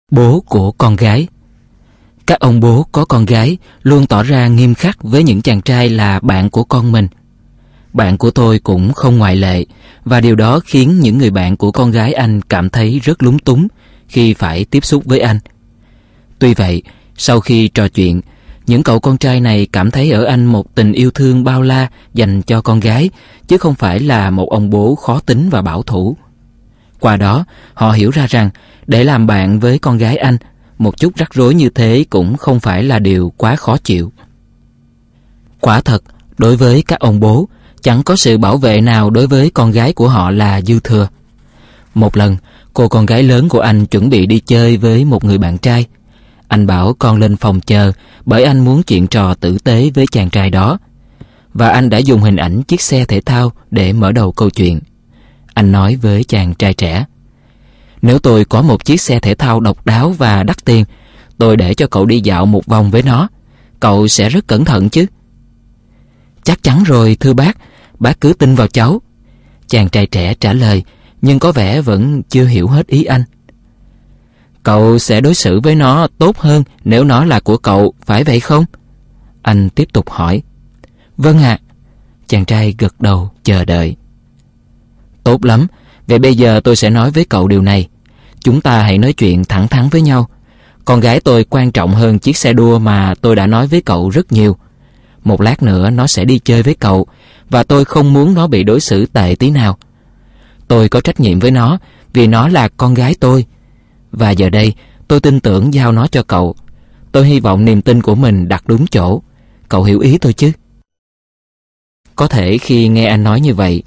Bố của con gái. Các ông bố có con gái luôn tỏ ra nghiêm khắc với những chàng trai là bạn của con mình. Bạn của tôi cũng không ngoại lệ, và điều đó khiến những người bạn của con gái anh cảm thấy rất lúng túng khi phải tiếp xúc với anh. Tuy vậy, sau khi trò chuyện, những cậu con trai này cảm thấy ở anh một tình yêu thương bao la dành cho con gái, chứ không phải là một ông bố khó tính và bảo thủ. Qua đó, họ hiểu ra rằng để làm bạn với con gái anh, một chút rắc rối như thế cũng không phải là điều quá khó chịu. Quả thật, đối với các ông bố, chẳng có sự bảo vệ nào đối với con gái của họ là dư thừa. Một lần, cô con gái lớn của anh chuẩn bị đi chơi với một người bạn trai. Anh bảo con lên phòng chờ bởi anh muốn chuyện trò tử tế với chàng trai đó. Và anh đã dùng hình ảnh chiếc xe thể thao để mở đầu câu chuyện. Anh nói với chàng trai trẻ: "Nếu tôi có một chiếc xe thể thao độc đáo và đắt tiền, tôi để cho cậu đi dạo một vòng với nó. Cậu sẽ rất cẩn thận chứ?" "Chắc chắn rồi thưa bác cứ tin vào cháu." Chàng trai trẻ trả lời, nhưng có vẻ vẫn chưa hiểu hết ý anh. "Cậu sẽ đối xử với nó tốt hơn nếu nó là của cậu, phải vậy không?" Anh tiếp tục hỏi. "Vâng ạ." Chàng trai gật đầu chờ đợi. "Tốt lắm, vậy bây giờ tôi sẽ nói với cậu điều này. Chúng ta hãy nói chuyện thẳng thắn với nhau. Con gái tôi quan trọng hơn chiếc xe đua mà tôi đã nói với cậu rất nhiều. Một lát nữa nó sẽ đi chơi với cậu, và tôi không muốn nó bị đối xử tệ tí nào. Tôi có trách nhiệm với nó vì nó là con gái tôi. Và giờ đây tôi tin tưởng giao nó cho cậu. Tôi hy vọng niềm tin của mình đặt đúng chỗ. Cậu hiểu ý tôi chứ?" Có thể khi nghe anh nói như vậy,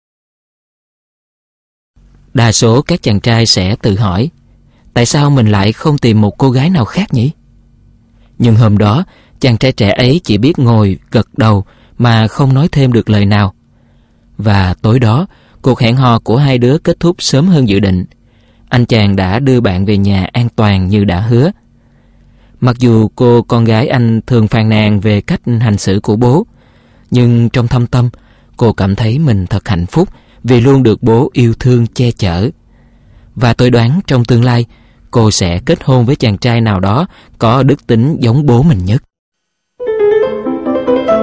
đa số các chàng trai sẽ tự hỏi: tại sao mình lại không tìm một cô gái nào khác nhỉ? Nhưng hôm đó, chàng trai trẻ ấy chỉ biết ngồi gật đầu mà không nói thêm được lời nào. Và tối đó, cuộc hẹn hò của hai đứa kết thúc sớm hơn dự định. Anh chàng đã đưa bạn về nhà an toàn như đã hứa. Mặc dù cô con gái anh thường phàn nàn về cách hành xử của bố, nhưng trong thâm tâm, cô cảm thấy mình thật hạnh phúc vì luôn được bố yêu thương che chở. Và tôi đoán trong tương lai, cô sẽ kết hôn với chàng trai nào đó có đức tính giống bố mình nhất.